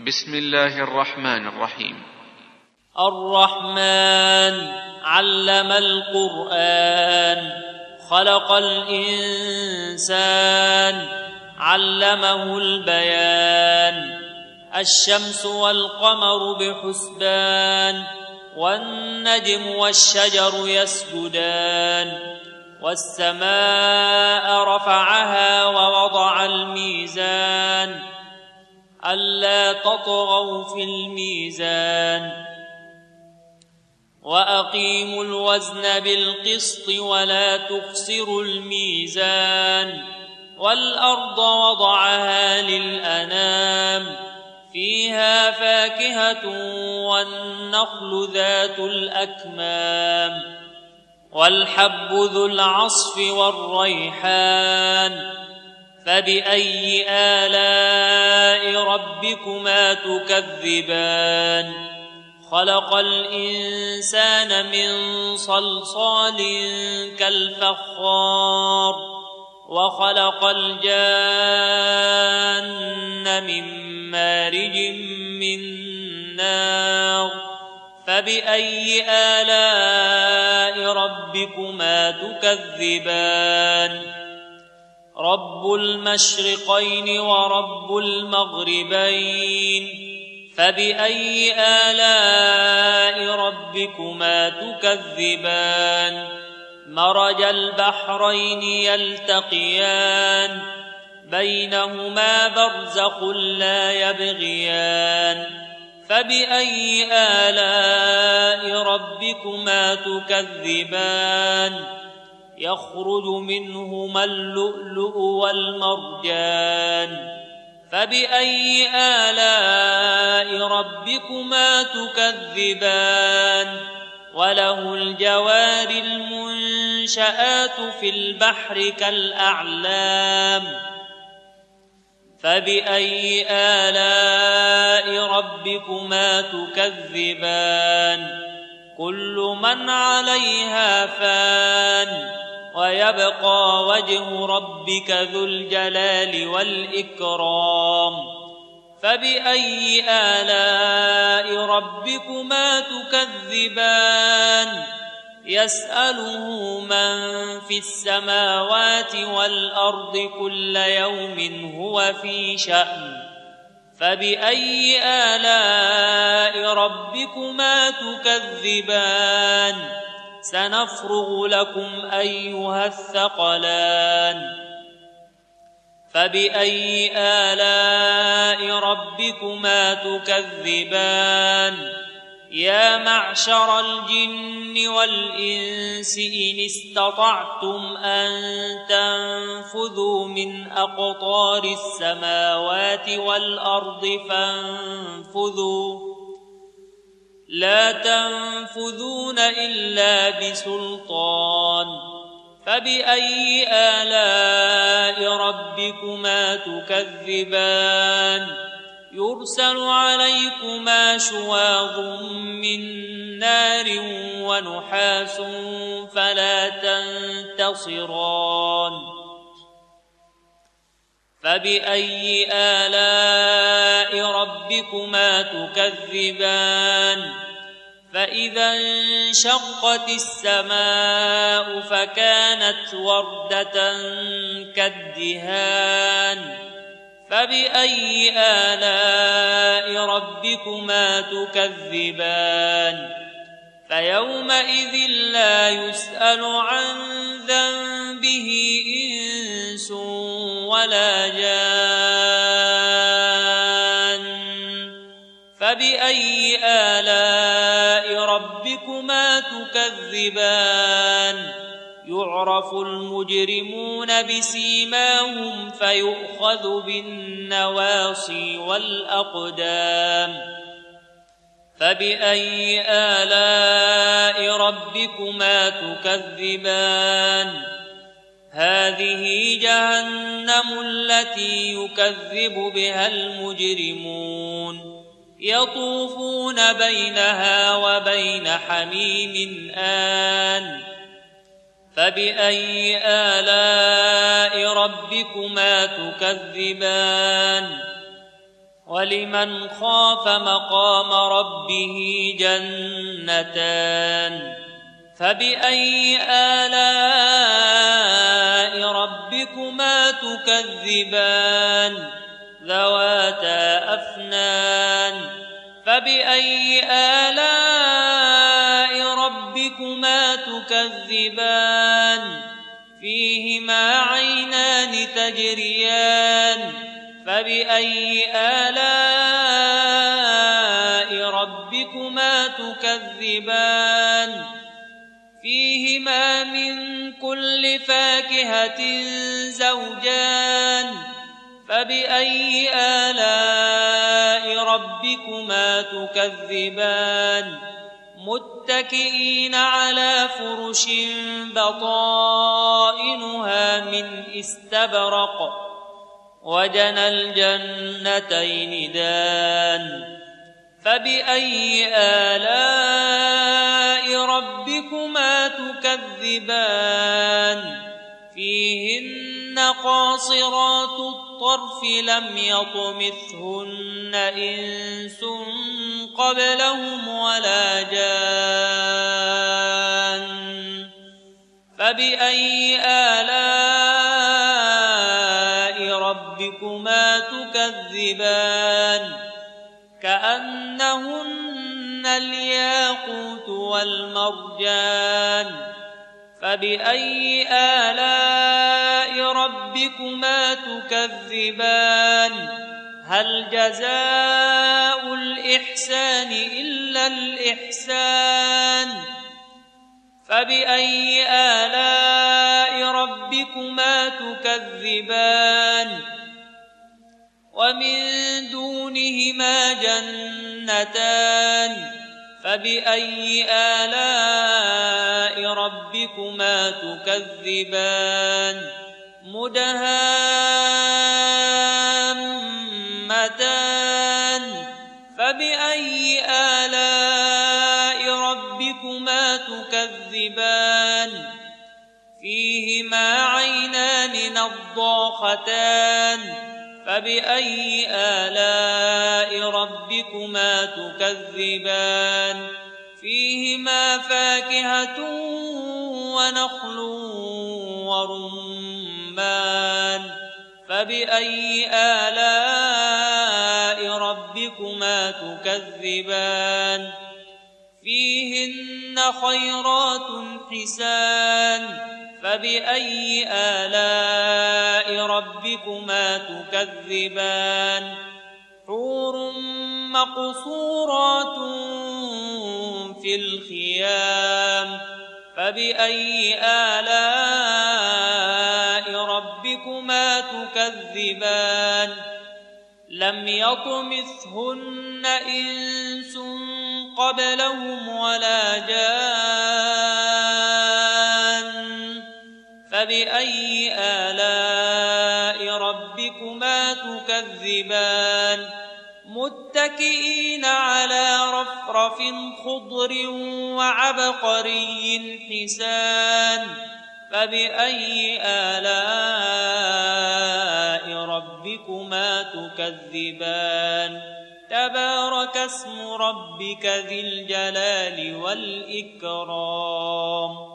بسم الله الرحمن الرحيم. الرحمن علم القرآن، خلق الإنسان، علمه البيان. الشمس والقمر بحسبان، والنجم والشجر يسجدان. والسماء رفعها ووضع الميزان، ألا تطغوا في الميزان. وأقيموا الوزن بالقسط ولا تخسروا الميزان. والأرض وضعها للأنام، فيها فاكهة والنخل ذات الأكمام. والحب ذو العصف والريحان، فبأي آلاء ربكما تكذبان. خلق الإنسان من صلصال كالفخار، وخلق الجان من مارج من نار. فبأي آلاء ربكما تكذبان. رب المشرقين ورب المغربين، فبأي آلاء ربكما تكذبان. مرج البحرين يلتقيان، بينهما برزخ لا يبغيان. فبأي آلاء ربكما تكذبان. يخرج منهما اللؤلؤ والمرجان. فبأي آلاء ربكما تكذبان. وله الجوار المنشآت في البحر كالأعلام. فبأي آلاء ربكما تكذبان. كل من عليها فان، ويبقى وجه ربك ذو الجلال والإكرام. فبأي آلاء ربكما تكذبان. يسأله من في السماوات والأرض كل يوم هو في شأن. فبأي آلاء ربكما تكذبان. سنفرغ لكم أيها الثقلان. فبأي آلاء ربكما تكذبان. يا معشر الجن والإنس إن استطعتم أن تنفذوا من أقطار السماوات والأرض فانفذوا، لا تنفذون إلا بسلطان. فبأي آلاء ربكما تكذبان. يرسل عليكما شواظ من نار ونحاس فلا تنتصران. فبأي آلاء ربكما تكذبان. فإذا انشقت السماء فكانت وردة كالدهان. فبأي آلاء ربكما تكذبان. فيومئذ لا يسأل عن ذنبه إنس ولا جان. فبأي آلاء ربكما تكذبان. يعرف المجرمون بسيماهم فيؤخذ بالنواصي والأقدام. فبأي آلاء ربكما تكذبان. هذه جهنم التي يكذب بها المجرمون، يطوفون بينها وبين حميم آن. فبأي آلاء ربكما تكذبان. ولمن خاف مقام ربه جنتان فبأي آلاء ربكما تكذبان ذواتا أفنان فبأي آلاء ربكما تكذبان فيهما عينان تجريان فبأي آلاء ربكما تكذبان فيهما من كل فاكهة زوجان فبأي آلاء ربكما تكذبان متكئين على فرش بطائنها من استبرق وجنى الجنتين دان فبأي آلاء ربكما تكذبان فيهن قاصرات الطرف لم يطمثهن إنس قبلهم ولا جان فبأي آلاء ربكما تكذبان كأنهن الياقوت والمرجان فبأي آلاء ربكما تكذبان هل جزاء الإحسان إلا الإحسان فبأي آلاء ربكما تكذبان ومن دونهما جنتان فبأي آلاء ربكما تكذبان مدهامتان فبأي آلاء ربكما تكذبان فيهما عينان نضاختان فبأي آلاء ربكما تكذبان فيهما فاكهة ونخل ورمان فبأي آلاء ربكما تكذبان فيهن خيرات حسان فبأي آلاء ربكما تكذبان حور مقصورات في الخيام فبأي آلاء ربكما تكذبان لم يطمثهن إنس قبلهم ولا جان فبأي آلاء ربكما تكذبان متكئين على رفرف خضر وعبقري حسان فبأي آلاء ربكما تكذبان تبارك اسم ربك ذي الجلال والإكرام